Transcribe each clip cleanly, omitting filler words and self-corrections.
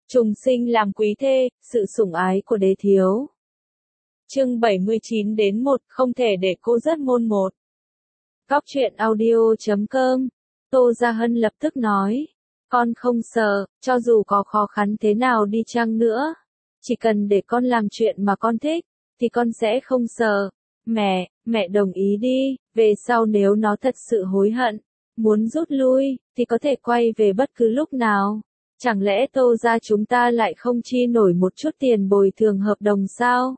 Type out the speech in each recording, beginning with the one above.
Trùng sinh làm quý thê, sự sủng ái của đế thiếu. Chương 79 đến 1, không thể để cô rớt môn 1. Góc truyện audio.com. Tô Gia Hân lập tức nói. Con không sợ, cho dù có khó khăn thế nào đi chăng nữa. Chỉ cần để con làm chuyện mà con thích, thì con sẽ không sợ. Mẹ đồng ý đi, về sau nếu nó thật sự hối hận, muốn rút lui, thì có thể quay về bất cứ lúc nào. Chẳng lẽ Tô gia chúng ta lại không chi nổi một chút tiền bồi thường hợp đồng sao?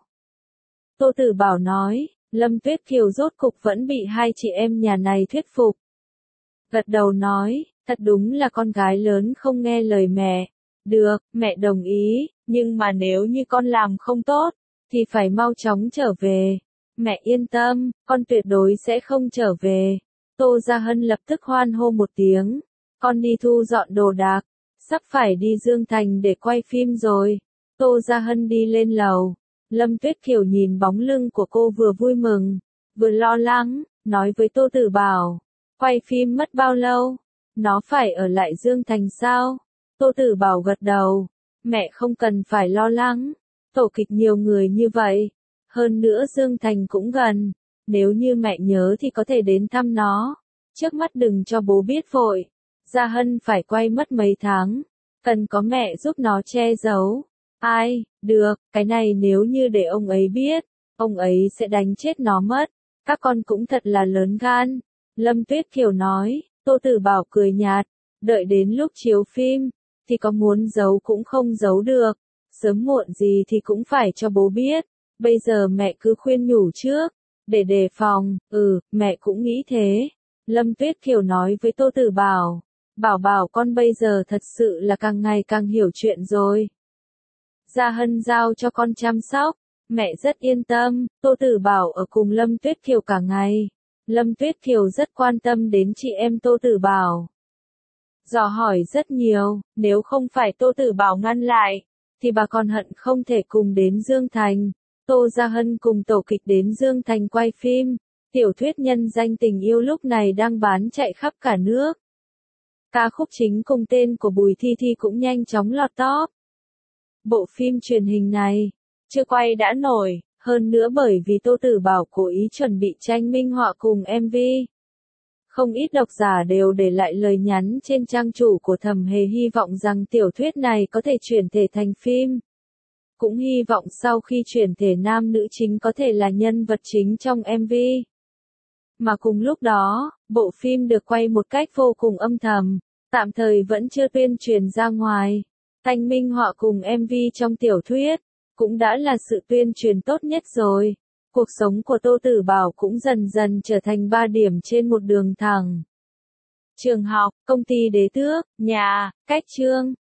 Tô Tử Bảo nói, Lâm Tuyết Kiều rốt cục vẫn bị hai chị em nhà này thuyết phục. Gật đầu nói, thật đúng là con gái lớn không nghe lời mẹ. Được, mẹ đồng ý, nhưng mà nếu như con làm không tốt, thì phải mau chóng trở về. Mẹ yên tâm, con tuyệt đối sẽ không trở về. Tô Gia Hân lập tức hoan hô một tiếng. Con đi thu dọn đồ đạc, sắp phải đi Dương Thành để quay phim rồi. Tô Gia Hân đi lên lầu. Lâm Tuyết Kiều nhìn bóng lưng của cô vừa vui mừng, vừa lo lắng, nói với Tô Tử Bảo. Quay phim mất bao lâu? Nó phải ở lại Dương Thành sao? Tô Tử Bảo gật đầu. Mẹ không cần phải lo lắng. Tổ kịch nhiều người như vậy. Hơn nữa Dương Thành cũng gần. Nếu như mẹ nhớ thì có thể đến thăm nó. Trước mắt đừng cho bố biết vội. Gia Hân phải quay mất mấy tháng. Cần có mẹ giúp nó che giấu. Ai, được, cái này nếu như để ông ấy biết, ông ấy sẽ đánh chết nó mất. Các con cũng thật là lớn gan. Lâm Tuyết Kiều nói, Tô Tử Bảo cười nhạt, đợi đến lúc chiếu phim, thì có muốn giấu cũng không giấu được. Sớm muộn gì thì cũng phải cho bố biết. Bây giờ mẹ cứ khuyên nhủ trước, để đề phòng. Mẹ cũng nghĩ thế. Lâm Tuyết Kiều nói với Tô Tử Bảo, Bảo con bây giờ thật sự là càng ngày càng hiểu chuyện rồi. Gia Hân giao cho con chăm sóc, mẹ rất yên tâm. Tô Tử Bảo ở cùng Lâm Tuyết Kiều cả ngày. Lâm Tuyết Kiều rất quan tâm đến chị em Tô Tử Bảo. Dò hỏi rất nhiều, nếu không phải Tô Tử Bảo ngăn lại, thì bà còn hận không thể cùng đến Dương Thành. Tô Gia Hân cùng tổ kịch đến Dương Thành quay phim. Tiểu thuyết nhân danh tình yêu lúc này đang bán chạy khắp cả nước. Ca khúc chính cùng tên của Bùi Thi Thi cũng nhanh chóng lọt top. Bộ phim truyền hình này, chưa quay đã nổi, hơn nữa bởi vì Tô Tử Bảo cố ý chuẩn bị tranh minh họa cùng MV. Không ít độc giả đều để lại lời nhắn trên trang chủ của Thẩm Hề hy vọng rằng tiểu thuyết này có thể chuyển thể thành phim. Cũng hy vọng sau khi chuyển thể nam nữ chính có thể là nhân vật chính trong MV. Mà cùng lúc đó, bộ phim được quay một cách vô cùng âm thầm, tạm thời vẫn chưa tuyên truyền ra ngoài. Thanh minh họa cùng MV trong tiểu thuyết, cũng đã là sự tuyên truyền tốt nhất rồi. Cuộc sống của Tô Tử Bảo cũng dần dần trở thành 3 điểm trên một đường thẳng. Trường học, công ty đế tước, nhà, cách chương.